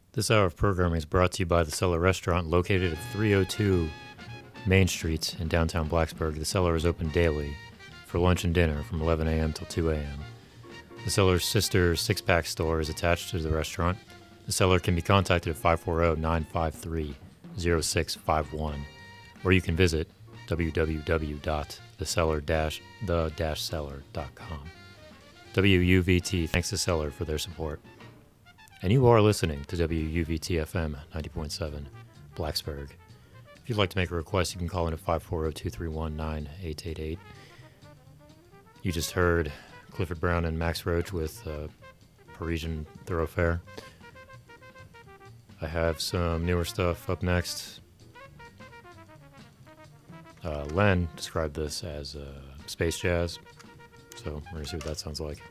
This hour of programming is brought to you by The Cellar Restaurant, located at 302 Main Street in downtown Blacksburg. The Cellar is open daily for lunch and dinner from 11 a.m. till 2 a.m. The Cellar's sister six-pack store is attached to the restaurant. The Cellar can be contacted at 540-953-0651, or you can visit www.thecellar-the-cellar.com. WUVT thanks the Cellar for their support. And you are listening to WUVT-FM 90.7, Blacksburg. If you'd like to make a request, you can call in at 540-231-9888. You just heard Clifford Brown and Max Roach with Parisian Thoroughfare. I have some newer stuff up next. Len described this as space jazz, so we're going to see what that sounds like.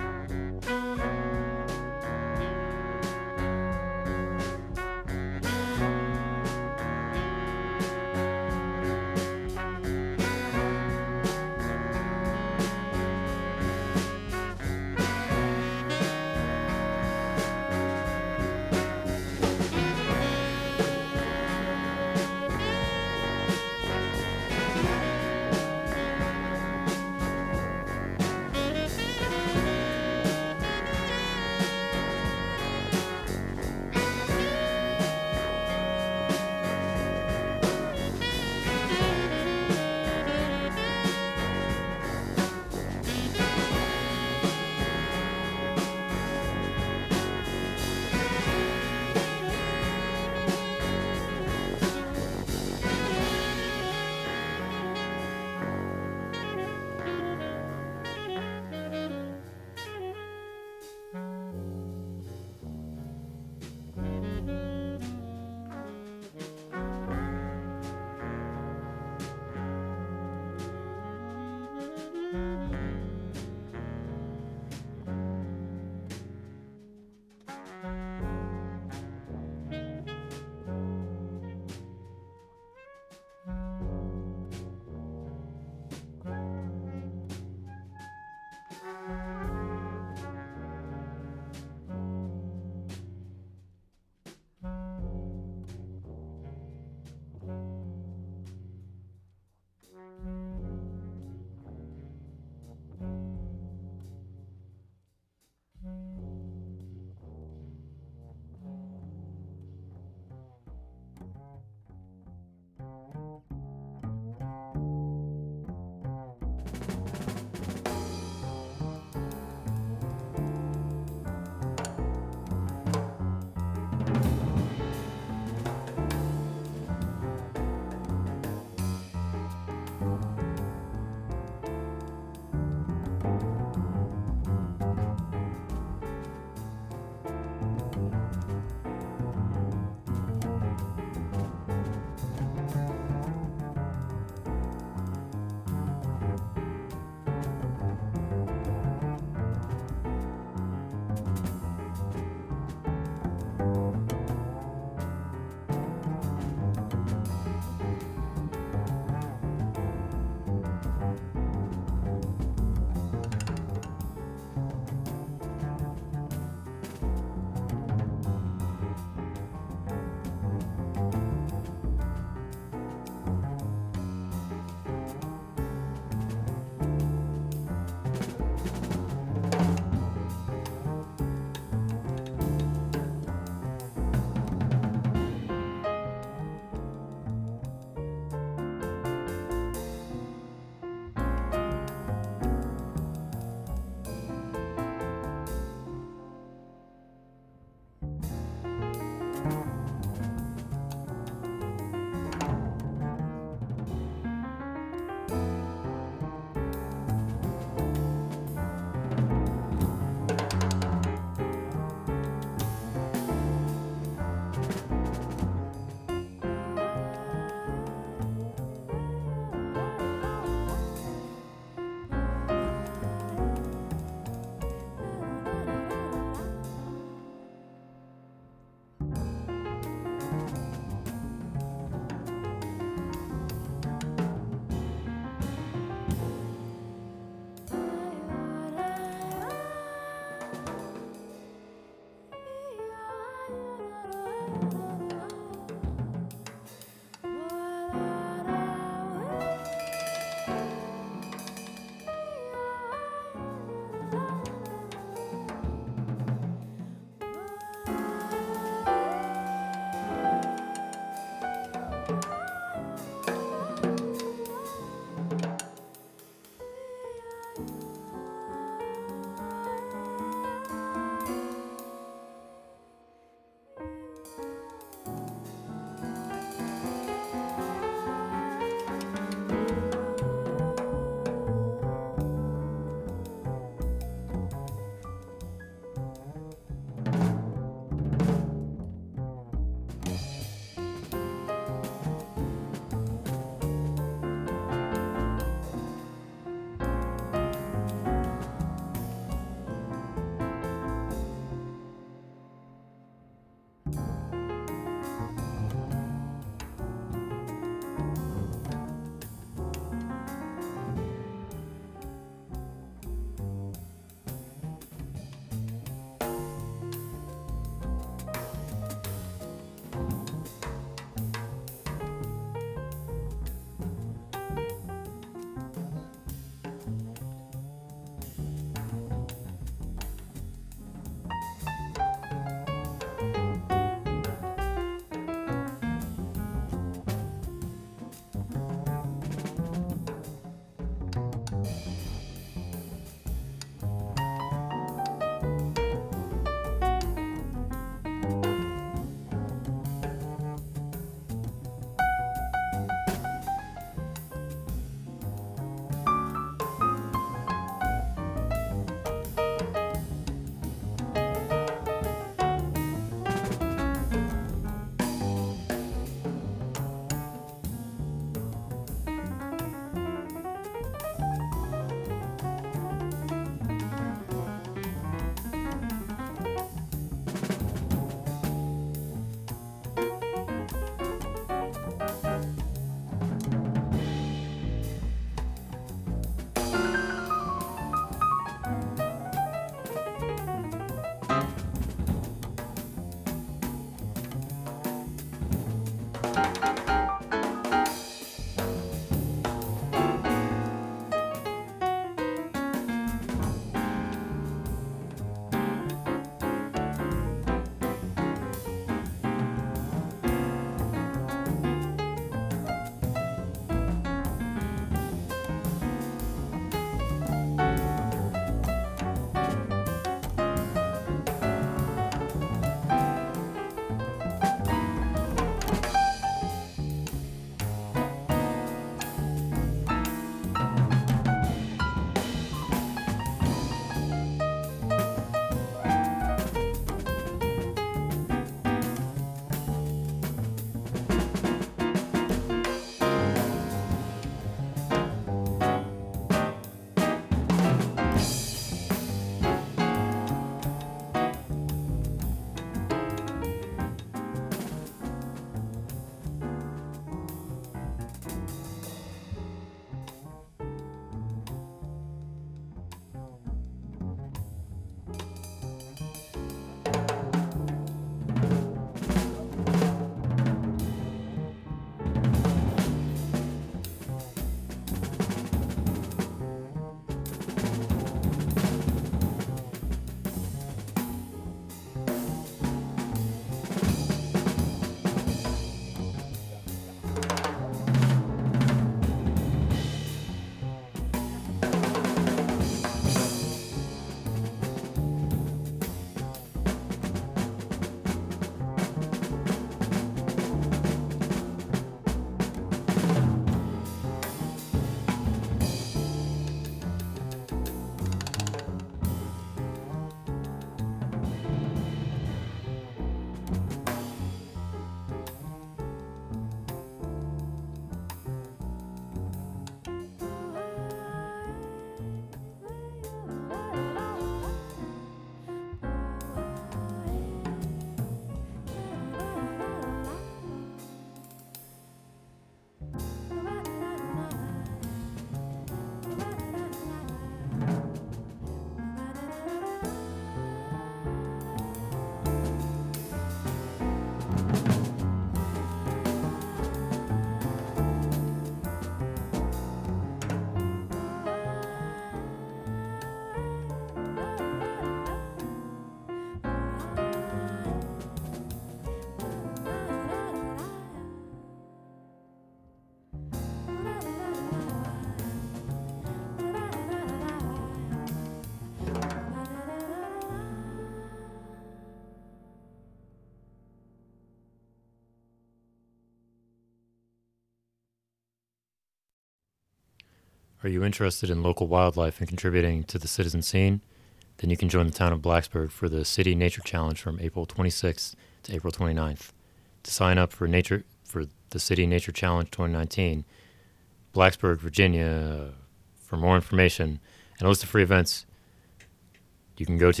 Are you interested in local wildlife and contributing to the citizen scene? Then you can join the town of Blacksburg for the City Nature Challenge from April 26th to April 29th. To sign up for the City Nature Challenge 2019, Blacksburg, Virginia, for more information and a list of free events, you can go to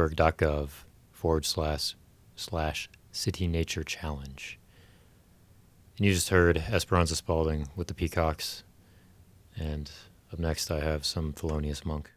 blacksburg.gov/City Nature Challenge. And you just heard Esperanza Spalding with the Peacocks. And up next, I have some Thelonious Monk.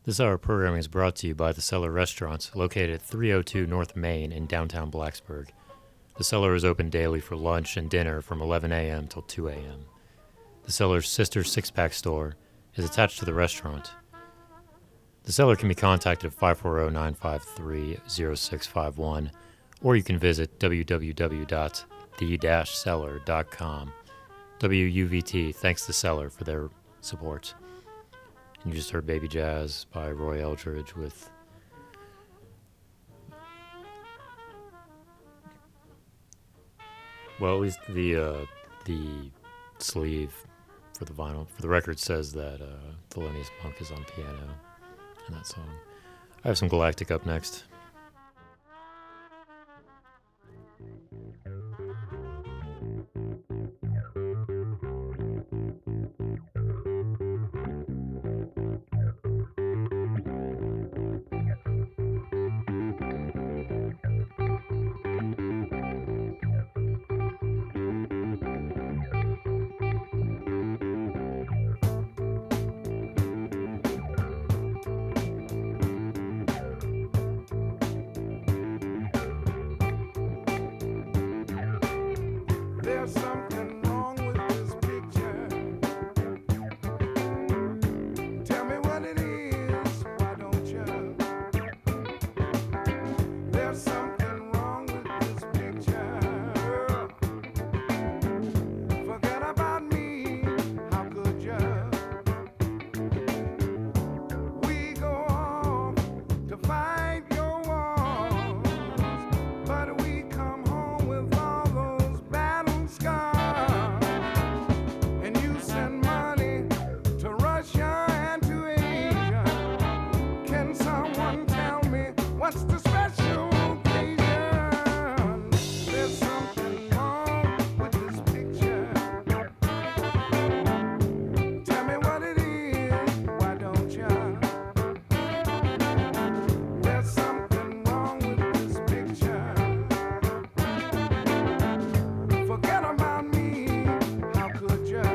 This hour of programming is brought to you by The Cellar Restaurant, located at 302 North Main in downtown Blacksburg. The Cellar is open daily for lunch and dinner from 11 a.m. till 2 a.m. The Cellar's sister six-pack store is attached to the restaurant. The Cellar can be contacted at 540-953-0651, or you can visit www.the-cellar.com. WUVT thanks The Cellar for their support. You just heard Baby Jazz by Roy Eldridge with well, at least the sleeve for the vinyl for the record says that Thelonious Monk is on piano in that song. I have some Galactic up next. There's something wrong with this picture. Tell me what it is, why don't you? There's something wrong with this picture. Forget about me, how could you? We go off to fight your wars, but we come home with all those battle scars. And you send money to Russia and to Asia. Can someone tell me what's the special occasion? There's something wrong with this picture. Tell me what it is, why don't you? There's something wrong with this picture. Forget about me, how could you?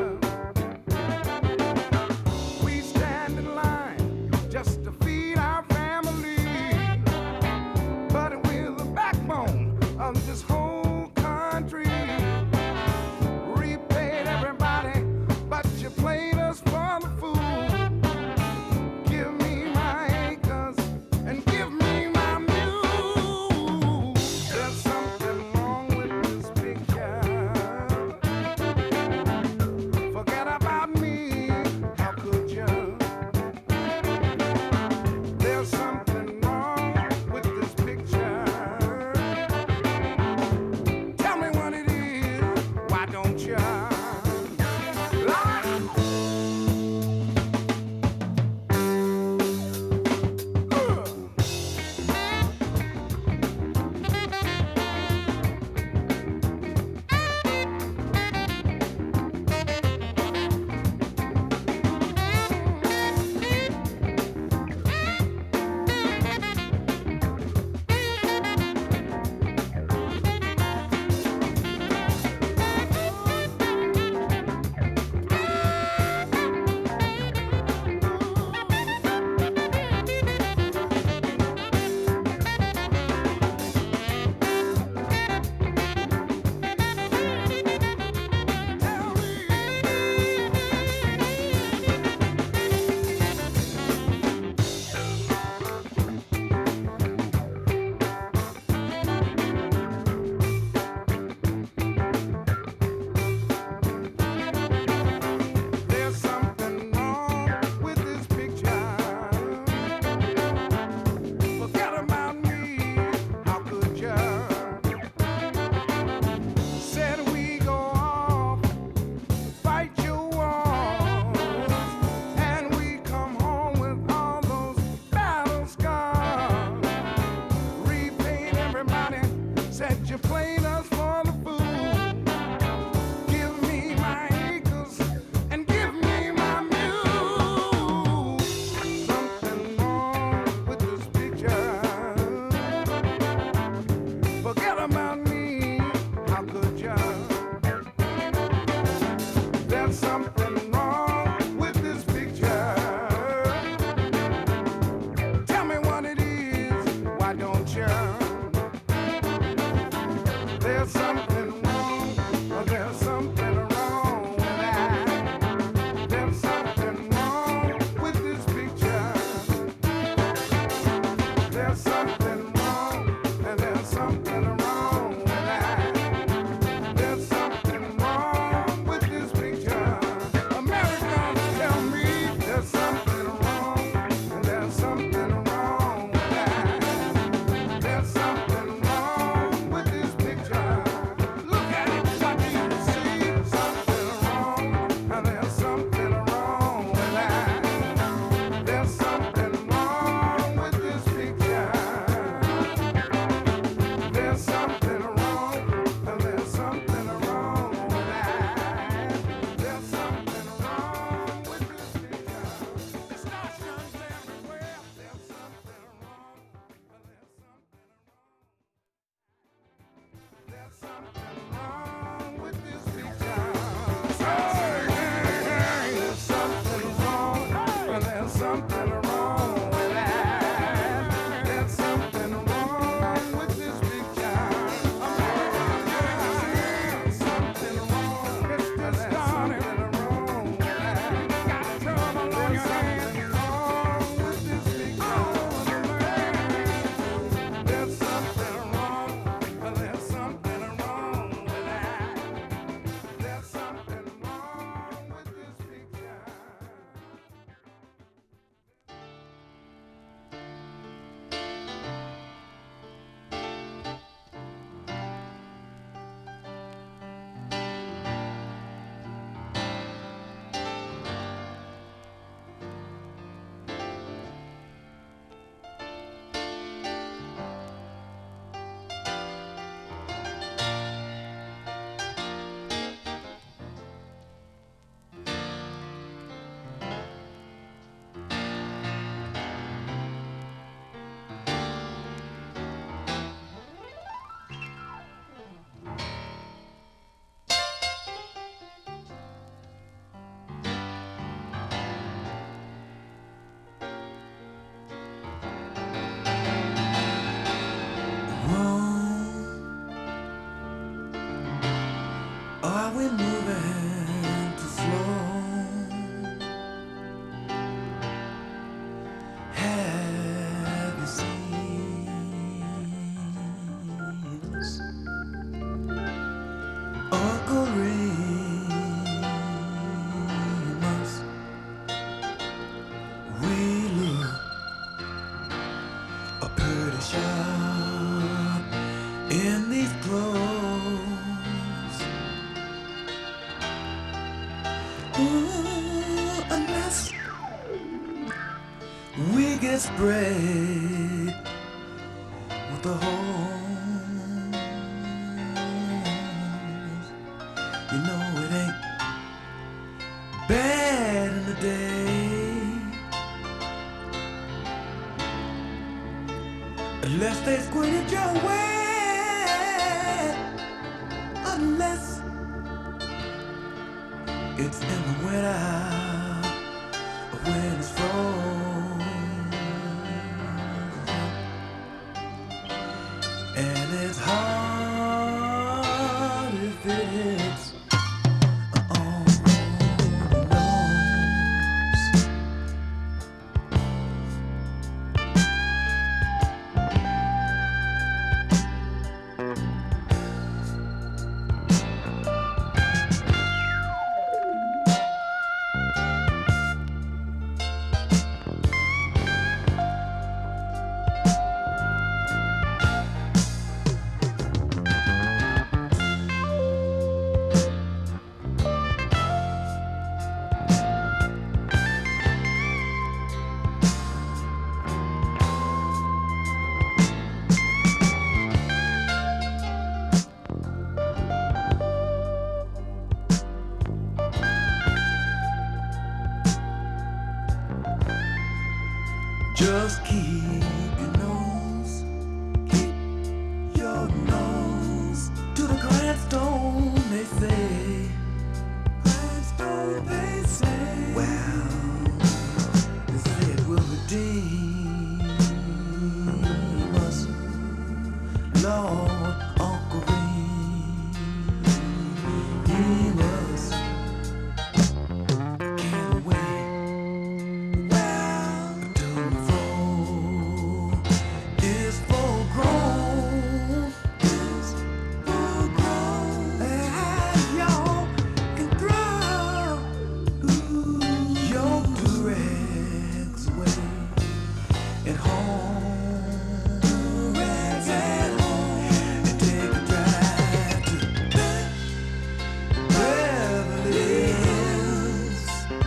We stand in line just to feed our family, but we're the backbone of this whole country. Repaid everybody, but you played us for the fool. Give me my acres and give me my mule. There's something wrong with this picture. Forget about me, how could you? There's something wrong with this picture. Tell me what it is, why don't you? we moving too slow? Have you seen Uncle Remus? We look a pretty sharp in these clothes. Ooh, unless we get sprayed with the hose. You know it ain't bad in the day, unless they squint it your way. Unless it's in the winter when it's frozen, and it's hard if it's on your nose. Just keep your nose to the grindstone, they say. Grindstone, they say. Well, they say it will redeem us, Lord, Uncle Remus. Can't wait. Is full grown, and y'all can throw your rags away at home, and take a drive to Beverly Hills.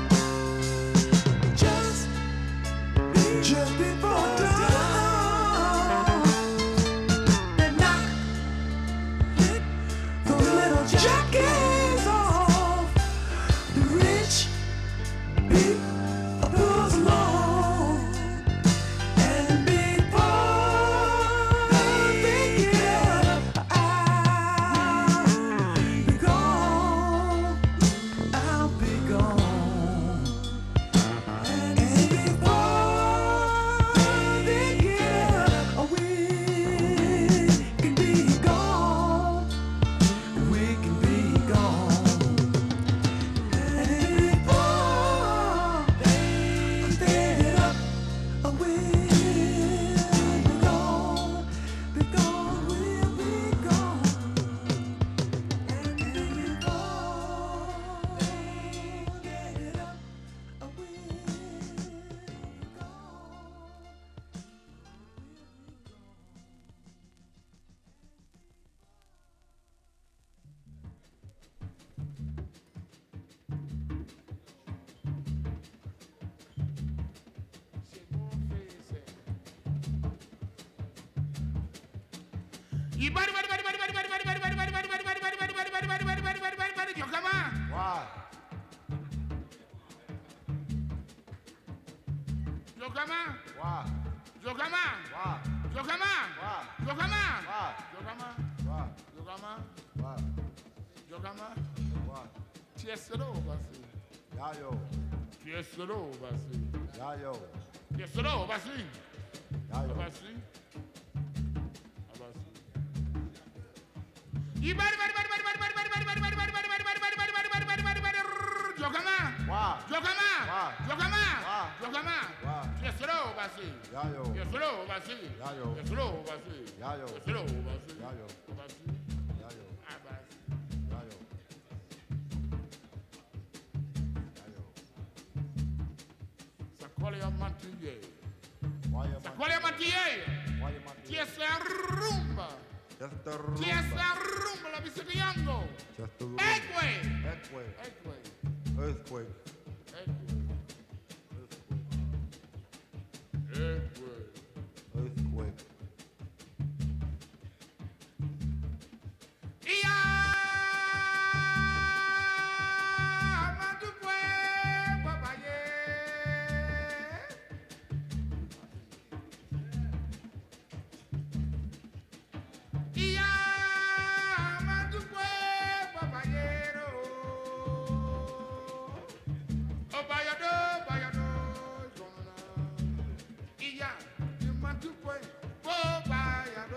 Just before dawn, and knock those little jackets off. The rich people's lawn, and before they get up, I'll be gone. I'll be gone. And before they get up, we can be gone. We can be gone. And before they get up, we'll be gone. Be gone, we'll be gone. And before they get up, Jokama, Why? Jokama, Why? Jokama, Why? Jokama. Why? You're slow, Basi. Yayo. You're slow, Basi. Yayo. You're slow, Basi. Yayo. You're slow, Basi. Yayo. Basi. Yayo. Ah, Basi. Yayo. Yayo. Sakolia Matiye. Why you Sakolia Matiye. Why you man? Tiesa rumba. Just the rumba. Tiesa rumba, la bisikiyango. Just the rumba. Eggway. Earthquake. Eggway. Earthquake. Eggway. Eggway. Earthquake. Iya madupwe babaye. Iya madupwe babayero. Obayado, bayado, zona. Iya madupwe babayado.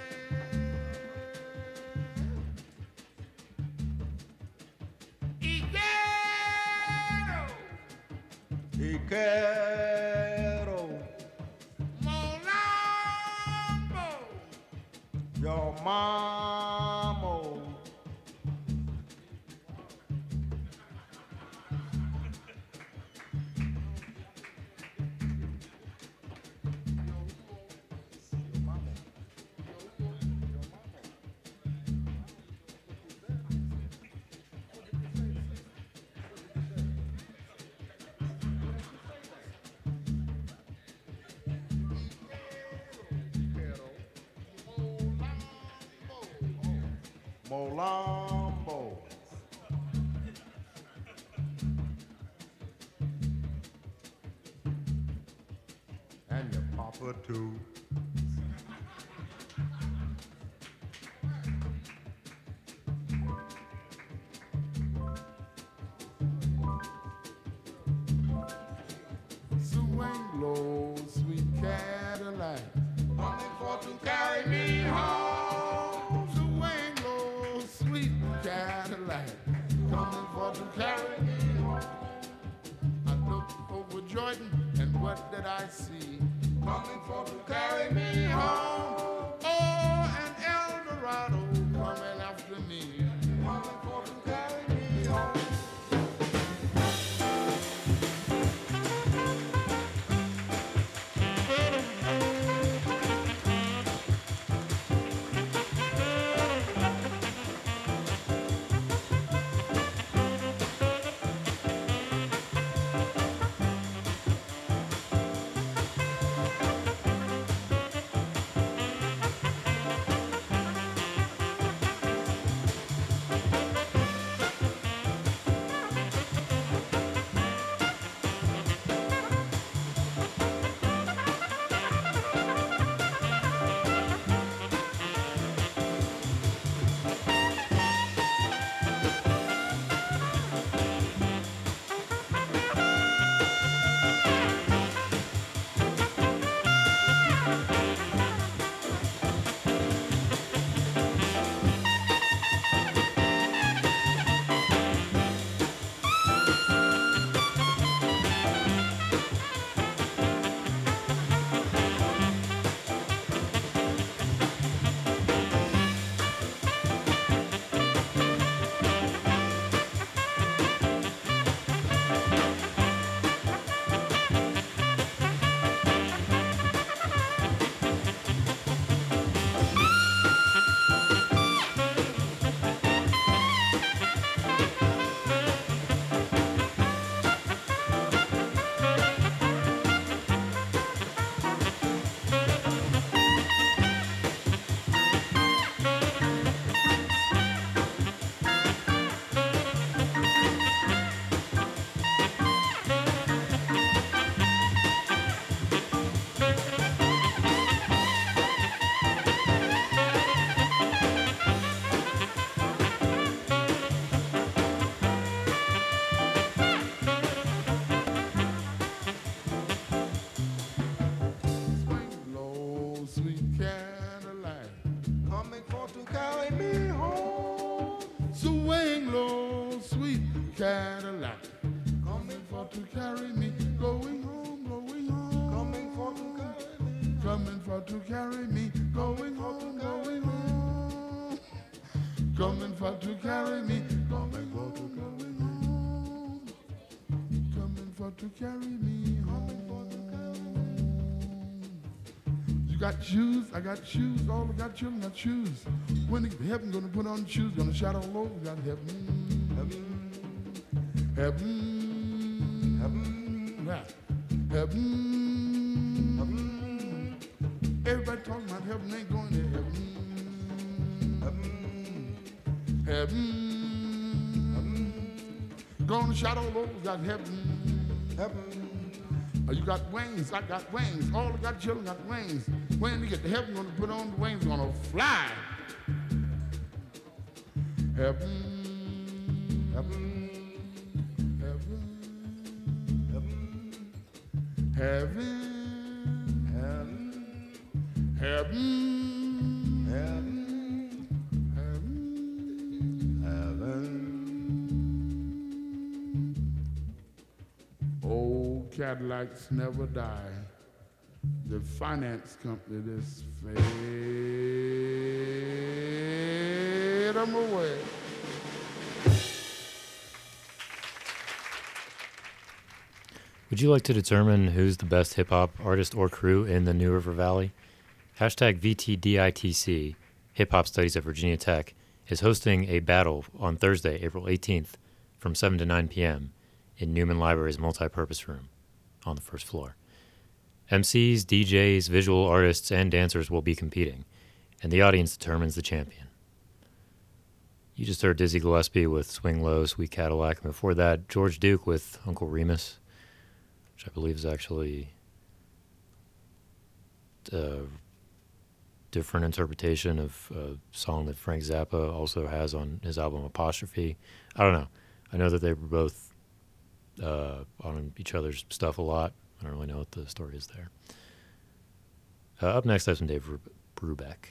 Iquero. Molambo. Your mamo. Molambo. And your papa too. Swing low, sweet Cadillac, coming for to carry me home. Swing low, sweet Cadillac, coming for to carry me home. I looked over Jordan, and what did I see? Coming for to carry me home. Oh, an Eldorado coming after me, coming for to carry me home. Cadillac to carry me, going home, going home. Coming for to carry me. Coming for to carry me, going home, going home. Coming for to carry me, coming for to carry me home. Coming for to carry me home. You got shoes, I got shoes, all I got children got shoes. When they get to heaven, gonna put on shoes, gonna shout all over, got heaven. Heaven, heaven, heaven, heaven. Everybody talking about heaven, ain't going to heaven. Heaven, heaven, heaven. Gonna shout all over, got heaven. Heaven. You got wings, I got wings. All I got children got wings. When they get to heaven, gonna put on the wings, gonna fly. Heaven, heaven. Heaven, heaven, heaven, heaven, heaven, heaven. Old Cadillacs never die. The finance company just fade them away. Would you like to determine who's the best hip-hop artist or crew in the New River Valley? Hashtag VTDITC, Hip Hop Studies at Virginia Tech, is hosting a battle on Thursday, April 18th from 7 to 9 p.m. in Newman Library's multi-purpose room on the first floor. MCs, DJs, visual artists, and dancers will be competing, and the audience determines the champion. You just heard Dizzy Gillespie with Swing Low, Sweet Cadillac, and before that, George Duke with Uncle Remus, which I believe is actually a different interpretation of a song that Frank Zappa also has on his album Apostrophe. I don't know. I know that they were both on each other's stuff a lot. I don't really know what the story is there. Up next, I have some Dave Brubeck.